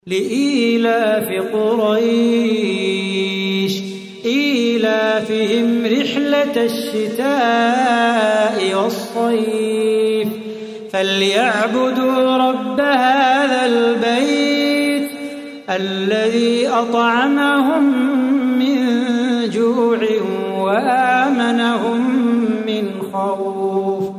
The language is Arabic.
لإيلاف قريش إيلافهم رحلة الشتاء والصيف فليعبدوا رب هذا البيت الذي أطعمهم من جوع وآمنهم من خوف.